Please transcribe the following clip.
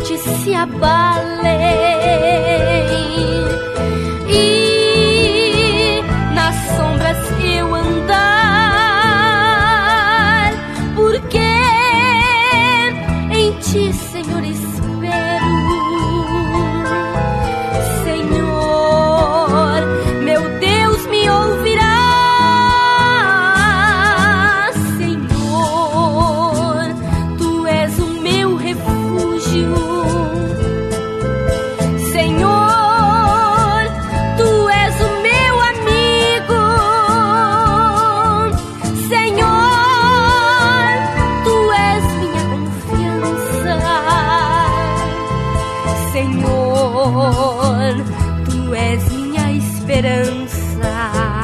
montes se abalem e nas sombras eu andar, porque em ti, Senhor, espero. Senhor, meu Deus, me ouvirá. Senhor, tu és o meu refúgio. Senhor, tu és o meu amigo. Senhor, tu és minha confiança. Senhor, tu és minha esperança.